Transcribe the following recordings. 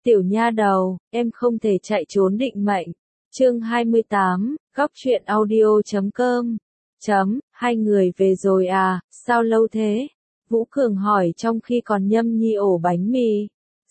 Tiểu nha đầu, em không thể chạy trốn định mệnh. Chương 28, góc truyện audio.com. Hai người về rồi à, sao lâu thế? Vũ Cường hỏi trong khi còn nhâm nhi ổ bánh mì.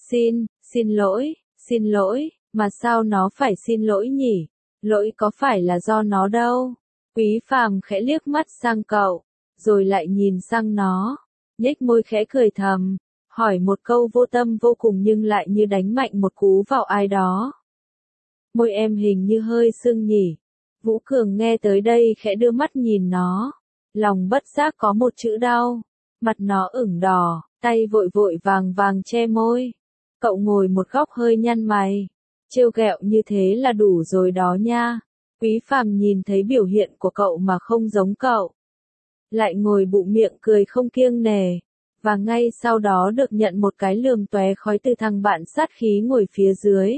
Xin lỗi, mà sao nó phải xin lỗi nhỉ? Lỗi có phải là do nó đâu. Quý Phàm khẽ liếc mắt sang cậu, rồi lại nhìn sang nó, nhếch môi khẽ cười thầm, hỏi một câu vô tâm vô cùng nhưng lại như đánh mạnh một cú vào ai đó. Môi em hình như hơi sưng nhỉ. Vũ Cường nghe tới đây khẽ đưa mắt nhìn nó, lòng bất giác có một chữ đau, mặt nó ửng đỏ, tay vội vội vàng vàng che môi. Cậu ngồi một góc hơi nhăn mày, trêu ghẹo như thế là đủ rồi đó nha. Quý Phàm nhìn thấy biểu hiện của cậu mà không giống cậu, lại ngồi bụng miệng cười không kiêng nể, và ngay sau đó được nhận một cái lườm tóe khói từ thằng bạn sát khí ngồi phía dưới.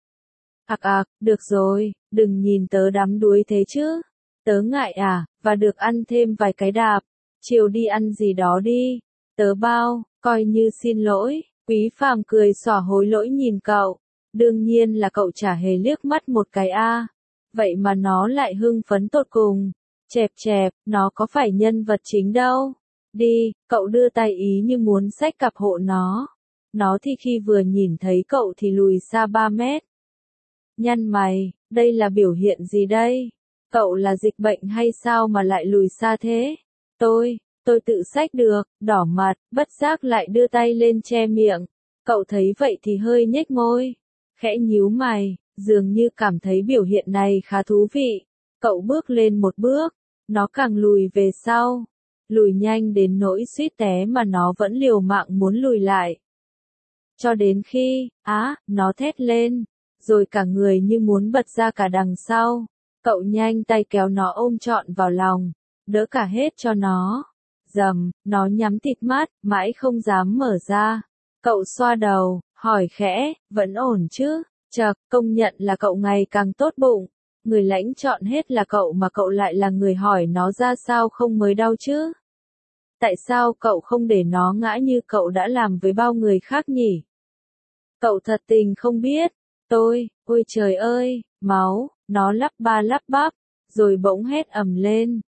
Được rồi, đừng nhìn tớ đắm đuối thế chứ. Tớ ngại à, và được ăn thêm vài cái đạp. Chiều đi ăn gì đó đi. Tớ bao, coi như xin lỗi. Quý Phàm cười xỏ hối lỗi nhìn cậu. Đương nhiên là cậu chả hề liếc mắt một cái a. Vậy mà nó lại hưng phấn tột cùng. Chẹp, nó có phải nhân vật chính đâu. Đi, cậu đưa tay ý như muốn xách cặp hộ nó. Nó thì khi vừa nhìn thấy cậu thì lùi xa 3 mét. Nhăn mày, đây là biểu hiện gì đây? Cậu là dịch bệnh hay sao mà lại lùi xa thế? Tôi tự xách được, đỏ mặt, bất giác lại đưa tay lên che miệng. Cậu thấy vậy thì hơi nhếch môi, khẽ nhíu mày, dường như cảm thấy biểu hiện này khá thú vị. Cậu bước lên một bước, nó càng lùi về sau, lùi nhanh đến nỗi suýt té mà nó vẫn liều mạng muốn lùi lại. Cho đến khi, nó thét lên, rồi cả người như muốn bật ra cả đằng sau. Cậu nhanh tay kéo nó ôm trọn vào lòng, đỡ cả hết cho nó. Dầm, nó nhắm tịt mắt, mãi không dám mở ra. Cậu xoa đầu, hỏi khẽ, vẫn ổn chứ? Chậc, công nhận là cậu ngày càng tốt bụng. Người lãnh chọn hết là cậu mà cậu lại là người hỏi nó ra sao không mới đau chứ? Tại sao cậu không để nó ngã như cậu đã làm với bao người khác nhỉ? Cậu thật tình không biết. Ôi trời ơi, máu, nó lắp ba lắp bắp, rồi bỗng hét ầm lên.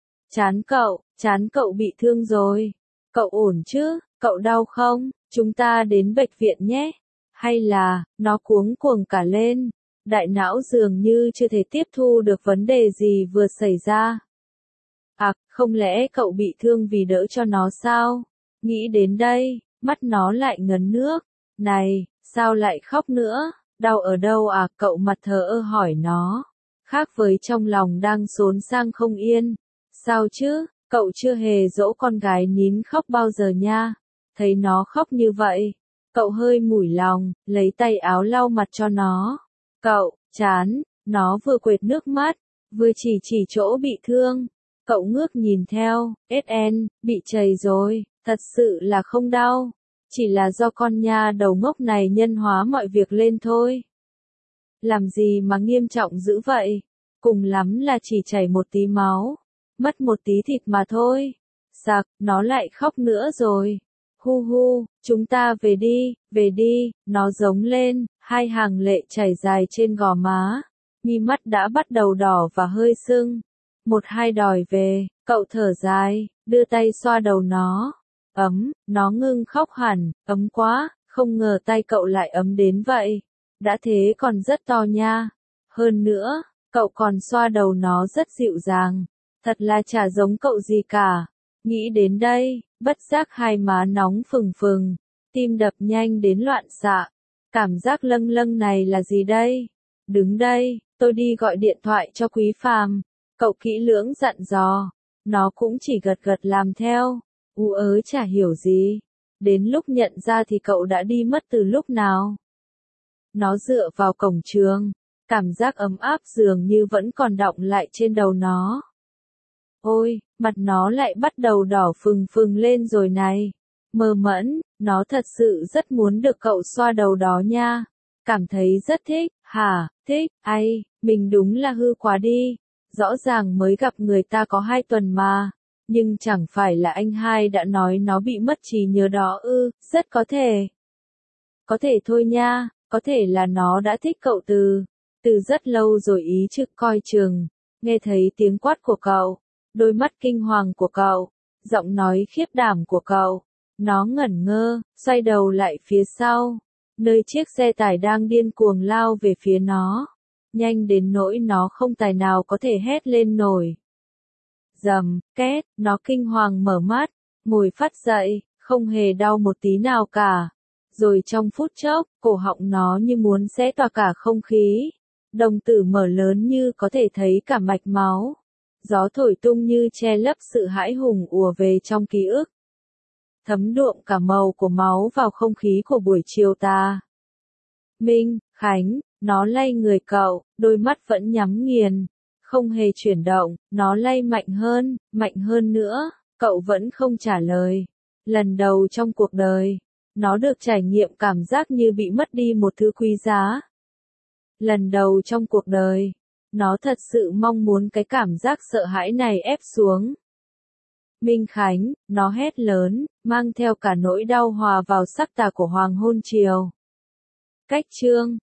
Chán cậu bị thương rồi. Cậu ổn chứ, cậu đau không? Chúng ta đến bệnh viện nhé. Hay là, nó cuống cuồng cả lên. Đại não dường như chưa thể tiếp thu được vấn đề gì vừa xảy ra. Không lẽ cậu bị thương vì đỡ cho nó sao? Nghĩ đến đây, mắt nó lại ngấn nước. Này, sao lại khóc nữa? Đau ở đâu à? Cậu mặt thờ ơ hỏi nó. Khác với trong lòng đang xốn sang không yên. Sao chứ, cậu chưa hề dỗ con gái nín khóc bao giờ nha. Thấy nó khóc như vậy, cậu hơi mủi lòng, lấy tay áo lau mặt cho nó. Cậu, chán, nó vừa quệt nước mắt, vừa chỉ chỗ bị thương. Cậu ngước nhìn theo, bị chảy rồi, thật sự là không đau. Chỉ là do con nha đầu ngốc này nhân hóa mọi việc lên thôi. Làm gì mà nghiêm trọng dữ vậy? Cùng lắm là chỉ chảy một tí máu, mất một tí thịt mà thôi. Nó lại khóc nữa rồi. Hu, chúng ta về đi, nó giống lên, hai hàng lệ chảy dài trên gò má. Mi mắt đã bắt đầu đỏ và hơi sưng. Một hai đòi về, cậu thở dài, đưa tay xoa đầu nó. Nó ngưng khóc hẳn, ấm quá, không ngờ tay cậu lại ấm đến vậy. Đã thế còn rất to nha. Hơn nữa, cậu còn xoa đầu nó rất dịu dàng. Thật là chả giống cậu gì cả. Nghĩ đến đây, bất giác hai má nóng phừng phừng, tim đập nhanh đến loạn xạ. Cảm giác lâng lâng này là gì đây? Đứng đây, tôi đi gọi điện thoại cho Quý Phàm. Cậu kỹ lưỡng dặn dò. Nó cũng chỉ gật làm theo. Chả hiểu gì. Đến lúc nhận ra thì cậu đã đi mất từ lúc nào. Nó dựa vào cổng trường, cảm giác ấm áp dường như vẫn còn đọng lại trên đầu nó. Ôi, mặt nó lại bắt đầu đỏ phừng lên rồi này. Mơ mẫn, nó thật sự rất muốn được cậu xoa đầu đó nha. Cảm thấy rất thích, thích, mình đúng là hư quá đi. Rõ ràng mới gặp người ta có 2 tuần mà. Nhưng chẳng phải là anh hai đã nói nó bị mất trí nhớ đó ư? Rất có thể. Có thể thôi nha, Có thể là nó đã thích cậu từ rất lâu rồi ý chứ coi chừng. Nghe thấy tiếng quát của cậu, đôi mắt kinh hoàng của cậu, giọng nói khiếp đảm của cậu. Nó ngẩn ngơ, xoay đầu lại phía sau, nơi chiếc xe tải đang điên cuồng lao về phía nó. Nhanh đến nỗi nó không tài nào có thể hét lên nổi. Rầm, két, nó kinh hoàng mở mắt, ngồi phắt dậy, không hề đau một tí nào cả. Rồi trong phút chốc, cổ họng nó như muốn xé toạc cả không khí. Đồng tử mở lớn như có thể thấy cả mạch máu. Gió thổi tung như che lấp sự hãi hùng ùa về trong ký ức. Thấm đượm cả màu của máu vào không khí của buổi chiều tà. Minh, Khánh, nó lay người cậu, đôi mắt vẫn nhắm nghiền. Không hề chuyển động, nó lay mạnh hơn nữa, cậu vẫn không trả lời. Lần đầu trong cuộc đời, nó được trải nghiệm cảm giác như bị mất đi một thứ quý giá. Lần đầu trong cuộc đời, nó thật sự mong muốn cái cảm giác sợ hãi này ép xuống. Minh Khánh, nó hét lớn, mang theo cả nỗi đau hòa vào sắc tà của hoàng hôn chiều. Cách chương